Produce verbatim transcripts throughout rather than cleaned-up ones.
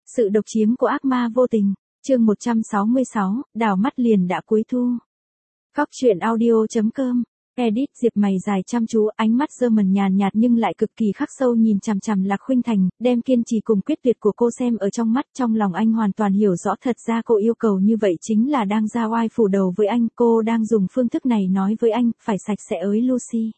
Sự độc chiếm của ác ma vô tình. Chương một trăm sáu mươi sáu, đảo mắt liền đã cuối thu. Cóc truyện audio chấm com. Edit Diệp mày dài chăm chú, ánh mắt German nhàn nhạt nhưng lại cực kỳ khắc sâu nhìn chằm chằm Lạc Khuynh Thành, đem kiên trì cùng quyết tuyệt của cô xem ở trong mắt. Trong lòng anh hoàn toàn hiểu rõ thật ra cô yêu cầu như vậy chính là đang ra oai phủ đầu với anh. Cô đang dùng phương thức này nói với anh, phải sạch sẽ ới Lucy.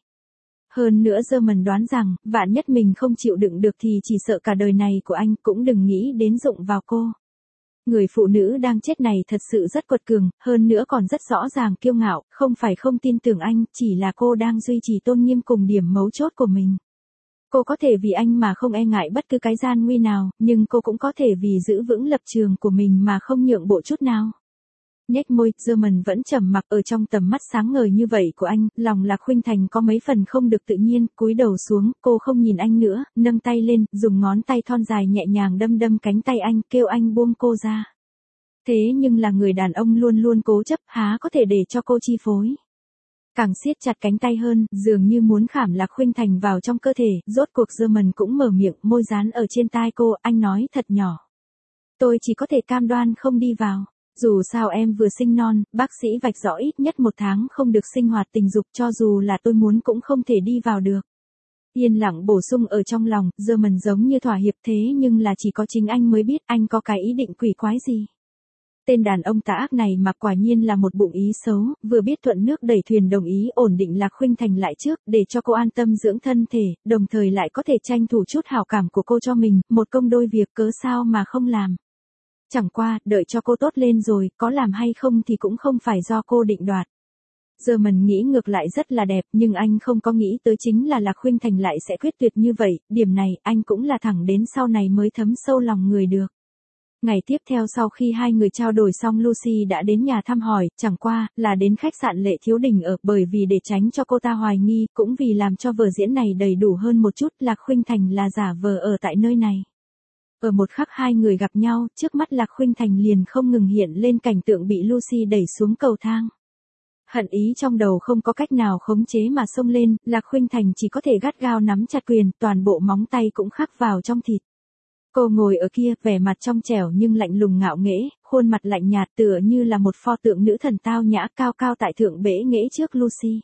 Hơn nữa German đoán rằng, vạn nhất mình không chịu đựng được thì chỉ sợ cả đời này của anh cũng đừng nghĩ đến dụng vào cô. Người phụ nữ đang chết này thật sự rất quật cường, hơn nữa còn rất rõ ràng kiêu ngạo, không phải không tin tưởng anh, chỉ là cô đang duy trì tôn nghiêm cùng điểm mấu chốt của mình. Cô có thể vì anh mà không e ngại bất cứ cái gian nguy nào, nhưng cô cũng có thể vì giữ vững lập trường của mình mà không nhượng bộ chút nào. Nhếch môi, German vẫn trầm mặc ở trong tầm mắt sáng ngời như vậy của anh, lòng Lạc Khuynh Thành có mấy phần không được tự nhiên, cúi đầu xuống, cô không nhìn anh nữa, nâng tay lên, dùng ngón tay thon dài nhẹ nhàng đâm đâm cánh tay anh, kêu anh buông cô ra. Thế nhưng là người đàn ông luôn luôn cố chấp, há có thể để cho cô chi phối. Càng siết chặt cánh tay hơn, dường như muốn khảm Lạc Khuynh Thành vào trong cơ thể, rốt cuộc German cũng mở miệng, môi dán ở trên tai cô, anh nói thật nhỏ. Tôi chỉ có thể cam đoan không đi vào. Dù sao em vừa sinh non, bác sĩ vạch rõ ít nhất một tháng không được sinh hoạt tình dục, cho dù là tôi muốn cũng không thể đi vào được. Yên lặng bổ sung ở trong lòng, German giống như thỏa hiệp thế nhưng là chỉ có chính anh mới biết anh có cái ý định quỷ quái gì. Tên đàn ông tà ác này mà quả nhiên là một bụng ý xấu, vừa biết thuận nước đẩy thuyền đồng ý ổn định Lạc Khuynh Thành lại trước để cho cô an tâm dưỡng thân thể, đồng thời lại có thể tranh thủ chút hảo cảm của cô cho mình, một công đôi việc cớ sao mà không làm. Chẳng qua, đợi cho cô tốt lên rồi, có làm hay không thì cũng không phải do cô định đoạt. German nghĩ ngược lại rất là đẹp, nhưng anh không có nghĩ tới chính là Lạc Khuynh Thành lại sẽ quyết tuyệt như vậy, điểm này anh cũng là thẳng đến sau này mới thấm sâu lòng người được. Ngày tiếp theo sau khi hai người trao đổi xong Lucy đã đến nhà thăm hỏi, chẳng qua, là đến khách sạn Lệ Thiếu Đình ở, bởi vì để tránh cho cô ta hoài nghi, cũng vì làm cho vở diễn này đầy đủ hơn một chút, Lạc Khuynh Thành là giả vờ ở tại nơi này. Ở một khắc hai người gặp nhau, trước mắt Lạc Khuynh Thành liền không ngừng hiện lên cảnh tượng bị Lucy đẩy xuống cầu thang. Hận ý trong đầu không có cách nào khống chế mà xông lên, Lạc Khuynh Thành chỉ có thể gắt gao nắm chặt quyền, toàn bộ móng tay cũng khắc vào trong thịt. Cô ngồi ở kia, vẻ mặt trong trẻo nhưng lạnh lùng ngạo nghễ, khuôn mặt lạnh nhạt tựa như là một pho tượng nữ thần tao nhã cao cao tại thượng bẽ nghễ trước Lucy.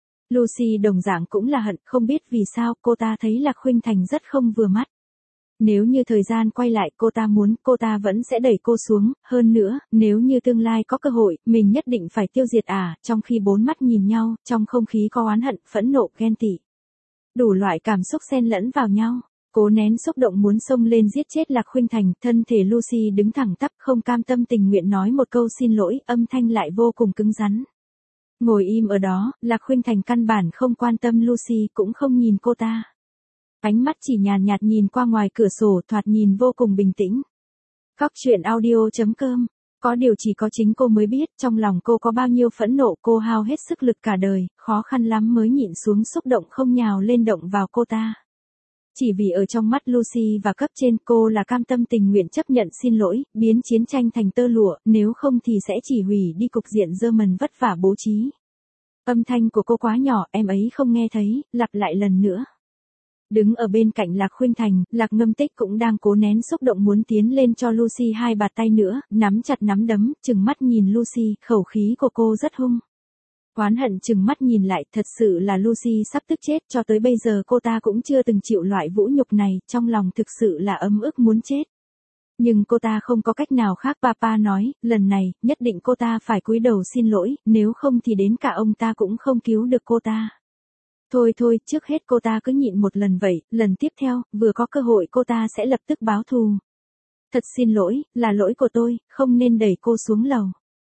Lucy đồng dạng cũng là hận, không biết vì sao cô ta thấy Lạc Khuynh Thành rất không vừa mắt. Nếu như thời gian quay lại cô ta muốn, cô ta vẫn sẽ đẩy cô xuống, hơn nữa, nếu như tương lai có cơ hội, mình nhất định phải tiêu diệt à, trong khi bốn mắt nhìn nhau, trong không khí có oán hận, phẫn nộ, ghen tị. Đủ loại cảm xúc xen lẫn vào nhau, cố nén xúc động muốn xông lên giết chết Lạc Khuynh Thành, thân thể Lucy đứng thẳng tắp không cam tâm tình nguyện nói một câu xin lỗi, âm thanh lại vô cùng cứng rắn. Ngồi im ở đó, Lạc Khuynh Thành căn bản không quan tâm Lucy cũng không nhìn cô ta. Ánh mắt chỉ nhàn nhạt nhìn qua ngoài cửa sổ thoạt nhìn vô cùng bình tĩnh. Cóc truyện audio chấm com. Có điều chỉ có chính cô mới biết trong lòng cô có bao nhiêu phẫn nộ, cô hao hết sức lực cả đời, khó khăn lắm mới nhịn xuống xúc động không nhào lên động vào cô ta. Chỉ vì ở trong mắt Lucy và cấp trên cô là cam tâm tình nguyện chấp nhận xin lỗi, biến chiến tranh thành tơ lụa, nếu không thì sẽ chỉ hủy đi cục diện German vất vả bố trí. Âm thanh của cô quá nhỏ, em ấy không nghe thấy, lặp lại lần nữa. Đứng ở bên cạnh Lạc Khuynh Thành, Lạc Ngâm Tích cũng đang cố nén xúc động muốn tiến lên cho Lucy hai bạt tay nữa, nắm chặt nắm đấm, chừng mắt nhìn Lucy, khẩu khí của cô rất hung. Oán hận chừng mắt nhìn lại, thật sự là Lucy sắp tức chết, cho tới bây giờ cô ta cũng chưa từng chịu loại vũ nhục này, trong lòng thực sự là ấm ức muốn chết. Nhưng cô ta không có cách nào khác, papa nói, lần này, nhất định cô ta phải cúi đầu xin lỗi, nếu không thì đến cả ông ta cũng không cứu được cô ta. Thôi thôi, trước hết cô ta cứ nhịn một lần vậy, lần tiếp theo, vừa có cơ hội cô ta sẽ lập tức báo thù. Thật xin lỗi, là lỗi của tôi, không nên đẩy cô xuống lầu.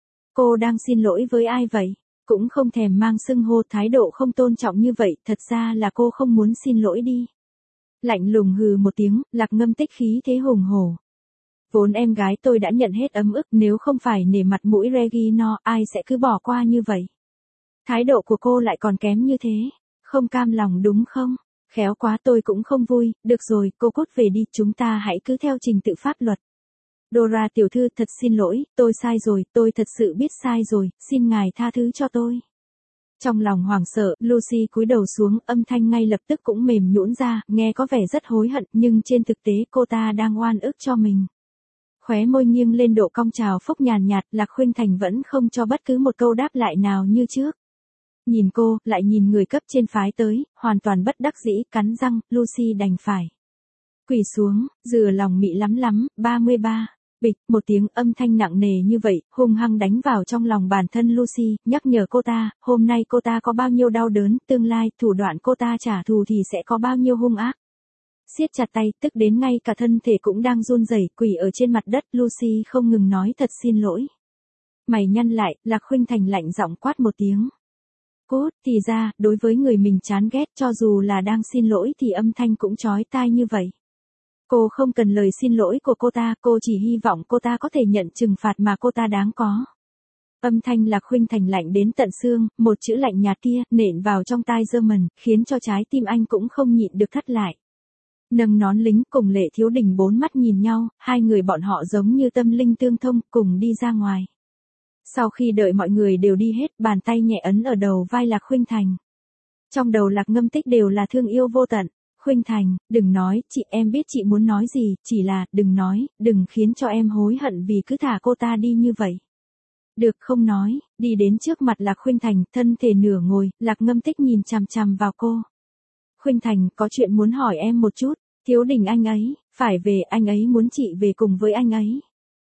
Cô đang xin lỗi với ai vậy? Cũng không thèm mang xưng hô, thái độ không tôn trọng như vậy, thật ra là cô không muốn xin lỗi đi. Lạnh lùng hừ một tiếng, Lạc Ngâm Tích khí thế hùng hổ. Vốn em gái tôi đã nhận hết ấm ức, nếu không phải nể mặt mũi Regina, ai sẽ cứ bỏ qua như vậy. Thái độ của cô lại còn kém như thế. Không cam lòng đúng không? Khéo quá, tôi cũng không vui, được rồi, cô cút về đi, chúng ta hãy cứ theo trình tự pháp luật. Dora tiểu thư, thật xin lỗi, tôi sai rồi, tôi thật sự biết sai rồi, xin ngài tha thứ cho tôi. Trong lòng hoảng sợ, Lucy cúi đầu xuống, âm thanh ngay lập tức cũng mềm nhũn ra, nghe có vẻ rất hối hận, nhưng trên thực tế cô ta đang oan ức cho mình. Khóe môi nghiêng lên độ cong chào phúc nhàn nhạt, Lạc Khuynh Thành vẫn không cho bất cứ một câu đáp lại nào như trước. Nhìn cô, lại nhìn người cấp trên phái tới, hoàn toàn bất đắc dĩ, cắn răng, Lucy đành phải quỳ xuống, dừa lòng mị lắm lắm, ba mươi ba. Bịch, một tiếng âm thanh nặng nề như vậy, hung hăng đánh vào trong lòng bản thân Lucy, nhắc nhở cô ta, hôm nay cô ta có bao nhiêu đau đớn, tương lai, thủ đoạn cô ta trả thù thì sẽ có bao nhiêu hung ác. Siết chặt tay, tức đến ngay cả thân thể cũng đang run rẩy, quỳ ở trên mặt đất, Lucy không ngừng nói thật xin lỗi. Mày nhăn lại, Lạc Khuynh Thành lạnh giọng quát một tiếng. Cốt, thì ra, đối với người mình chán ghét cho dù là đang xin lỗi thì âm thanh cũng chói tai như vậy. Cô không cần lời xin lỗi của cô ta, cô chỉ hy vọng cô ta có thể nhận trừng phạt mà cô ta đáng có. Âm thanh Lạc Khuynh Thành lạnh đến tận xương, một chữ lạnh nhạt kia, nện vào trong tai German, khiến cho trái tim anh cũng không nhịn được thắt lại. Nâng nón lính cùng Lệ Thiếu Đình bốn mắt nhìn nhau, hai người bọn họ giống như tâm linh tương thông, cùng đi ra ngoài. Sau khi đợi mọi người đều đi hết, bàn tay nhẹ ấn ở đầu vai Lạc Khuynh Thành. Trong đầu Lạc Ngâm Tích đều là thương yêu vô tận. Khuynh Thành, đừng nói, chị em biết chị muốn nói gì, chỉ là, đừng nói, đừng khiến cho em hối hận vì cứ thả cô ta đi như vậy. Được không nói, đi đến trước mặt Lạc Khuynh Thành, thân thể nửa ngồi, Lạc Ngâm Tích nhìn chằm chằm vào cô. Khuynh Thành, có chuyện muốn hỏi em một chút, Thiếu Đình anh ấy, phải về, anh ấy muốn chị về cùng với anh ấy.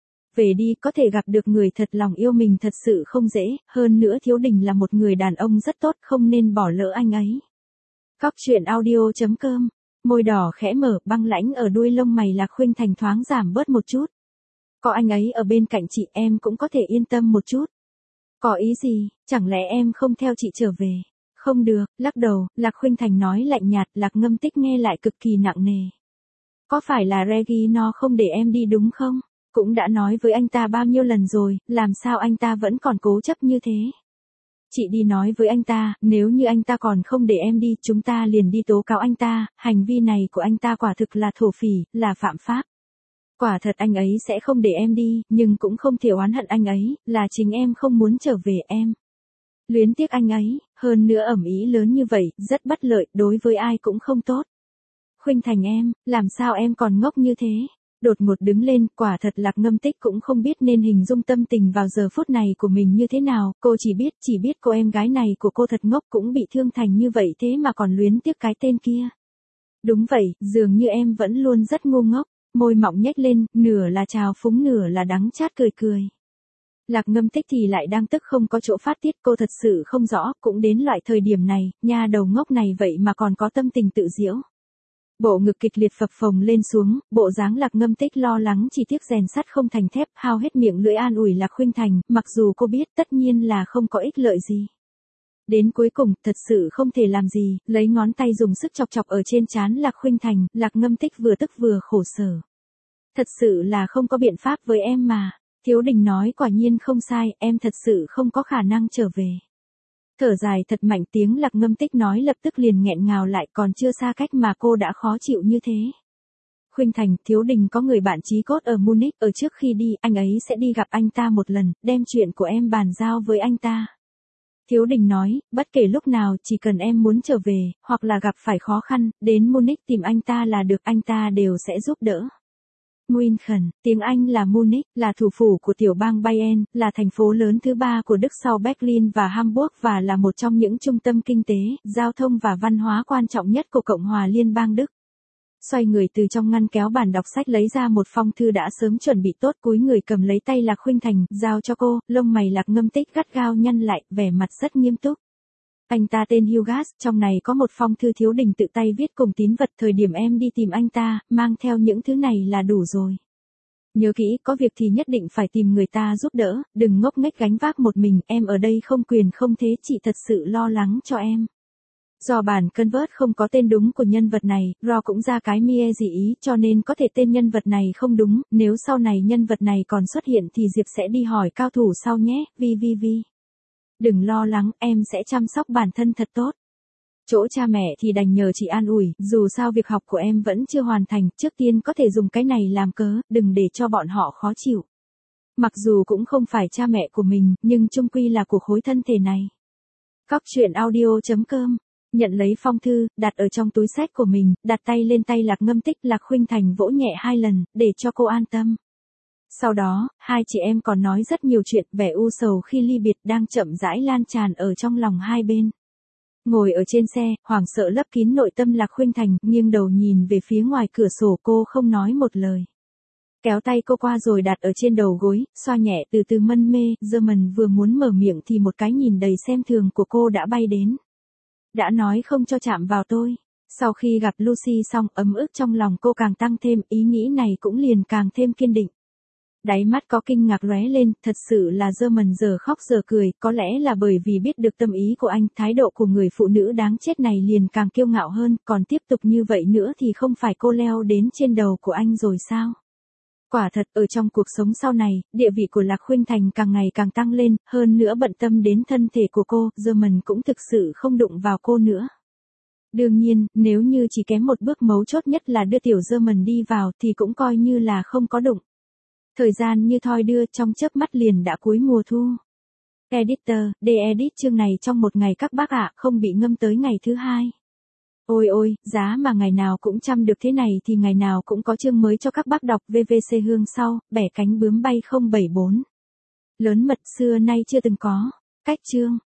Về đi, có thể gặp được người thật lòng yêu mình thật sự không dễ, hơn nữa Thiếu Đình là một người đàn ông rất tốt, không nên bỏ lỡ anh ấy. Cóc truyện audio chấm com, môi đỏ khẽ mở, băng lãnh ở đuôi lông mày Lạc Khuynh Thành thoáng giảm bớt một chút. Có anh ấy ở bên cạnh chị em cũng có thể yên tâm một chút. Có ý gì, chẳng lẽ em không theo chị trở về? Không được, lắc đầu, Lạc Khuynh Thành nói lạnh nhạt, Lạc Ngâm Tích nghe lại cực kỳ nặng nề. Có phải là Reggie không để em đi đúng không? Cũng đã nói với anh ta bao nhiêu lần rồi, làm sao anh ta vẫn còn cố chấp như thế? Chị đi nói với anh ta, nếu như anh ta còn không để em đi, chúng ta liền đi tố cáo anh ta, hành vi này của anh ta quả thực là thổ phỉ, là phạm pháp. Quả thật anh ấy sẽ không để em đi, nhưng cũng không thể oán hận anh ấy, là chính em không muốn trở về em. Luyến tiếc anh ấy, hơn nữa ẩm ý lớn như vậy, rất bất lợi, đối với ai cũng không tốt. Khuynh Thành em, làm sao em còn ngốc như thế? Đột ngột đứng lên, quả thật Lạc Ngâm Tích cũng không biết nên hình dung tâm tình vào giờ phút này của mình như thế nào, cô chỉ biết, chỉ biết cô em gái này của cô thật ngốc cũng bị thương thành như vậy thế mà còn luyến tiếc cái tên kia. Đúng vậy, dường như em vẫn luôn rất ngu ngốc, môi mọng nhếch lên, nửa là trào phúng nửa là đắng chát cười cười. Lạc Ngâm Tích thì lại đang tức không có chỗ phát tiết, cô thật sự không rõ, cũng đến loại thời điểm này, nha đầu ngốc này vậy mà còn có tâm tình tự giễu. Bộ ngực kịch liệt phập phồng lên xuống, bộ dáng Lạc Ngâm Tích lo lắng chỉ tiếc rèn sắt không thành thép, hao hết miệng lưỡi an ủi Lạc Khuynh Thành, mặc dù cô biết tất nhiên là không có ích lợi gì. Đến cuối cùng, thật sự không thể làm gì, lấy ngón tay dùng sức chọc chọc ở trên trán Lạc Khuynh Thành, Lạc Ngâm Tích vừa tức vừa khổ sở. Thật sự là không có biện pháp với em mà. Thiếu Đình nói quả nhiên không sai, em thật sự không có khả năng trở về. Thở dài thật mạnh, tiếng Lạc Ngâm Tích nói lập tức liền nghẹn ngào lại, còn chưa xa cách mà cô đã khó chịu như thế. Khuynh Thành, Thiếu Đình có người bạn chí cốt ở Munich, ở trước khi đi, anh ấy sẽ đi gặp anh ta một lần, đem chuyện của em bàn giao với anh ta. Thiếu Đình nói, bất kể lúc nào, chỉ cần em muốn trở về, hoặc là gặp phải khó khăn, đến Munich tìm anh ta là được, anh ta đều sẽ giúp đỡ. München, tiếng Anh là Munich, là thủ phủ của tiểu bang Bayern, là thành phố lớn thứ ba của Đức sau Berlin và Hamburg và là một trong những trung tâm kinh tế, giao thông và văn hóa quan trọng nhất của Cộng hòa Liên bang Đức. Xoay người từ trong ngăn kéo bàn đọc sách lấy ra một phong thư đã sớm chuẩn bị tốt, cúi người cầm lấy tay Lạc Khuynh Thành, giao cho cô, lông mày Lạc Ngâm Tích gắt gao nhăn lại, vẻ mặt rất nghiêm túc. Anh ta tên Hugas, trong này có một phong thư Thiếu Đình tự tay viết cùng tín vật, thời điểm em đi tìm anh ta, mang theo những thứ này là đủ rồi. Nhớ kỹ, có việc thì nhất định phải tìm người ta giúp đỡ, đừng ngốc nghếch gánh vác một mình, em ở đây không quyền không thế, chị thật sự lo lắng cho em. Do bản convert không có tên đúng của nhân vật này, Ro cũng ra cái mie dị ý, cho nên có thể tên nhân vật này không đúng, nếu sau này nhân vật này còn xuất hiện thì Diệp sẽ đi hỏi cao thủ sau nhé, vi vi vi. Đừng lo lắng, em sẽ chăm sóc bản thân thật tốt. Chỗ cha mẹ thì đành nhờ chị an ủi, dù sao việc học của em vẫn chưa hoàn thành, trước tiên có thể dùng cái này làm cớ, đừng để cho bọn họ khó chịu. Mặc dù cũng không phải cha mẹ của mình, nhưng chung quy là của khối thân thể này. Cóc truyện audio chấm com, nhận lấy phong thư, đặt ở trong túi xách của mình, đặt tay lên tay Lạc Ngâm Tích, Lạc Khuynh Thành vỗ nhẹ hai lần, để cho cô an tâm. Sau đó, hai chị em còn nói rất nhiều chuyện, vẻ u sầu khi ly biệt đang chậm rãi lan tràn ở trong lòng hai bên. Ngồi ở trên xe, hoảng sợ lấp kín nội tâm Lạc Khuynh Thành, nghiêng đầu nhìn về phía ngoài cửa sổ, cô không nói một lời. Kéo tay cô qua rồi đặt ở trên đầu gối, xoa nhẹ từ từ mân mê, German vừa muốn mở miệng thì một cái nhìn đầy xem thường của cô đã bay đến. Đã nói không cho chạm vào tôi. Sau khi gặp Lucy xong, ấm ức trong lòng cô càng tăng thêm, ý nghĩ này cũng liền càng thêm kiên định. Đáy mắt có kinh ngạc lóe lên, thật sự là German giờ khóc giờ cười, có lẽ là bởi vì biết được tâm ý của anh, thái độ của người phụ nữ đáng chết này liền càng kiêu ngạo hơn, còn tiếp tục như vậy nữa thì không phải cô leo đến trên đầu của anh rồi sao? Quả thật, ở trong cuộc sống sau này, địa vị của Lạc Khuynh Thành càng ngày càng tăng lên, hơn nữa bận tâm đến thân thể của cô, German cũng thực sự không đụng vào cô nữa. Đương nhiên, nếu như chỉ kém một bước mấu chốt nhất là đưa tiểu German đi vào thì cũng coi như là không có đụng. Thời gian như thoi đưa, trong chớp mắt liền đã cuối mùa thu. Editor, để edit chương này trong một ngày các bác ạ, không bị ngâm tới ngày thứ hai. Ôi ôi, giá mà ngày nào cũng chăm được thế này thì ngày nào cũng có chương mới cho các bác đọc. vê vê xê Hương sau, bẻ cánh bướm bay không bảy bốn. Lớn mật xưa nay chưa từng có. Cách chương.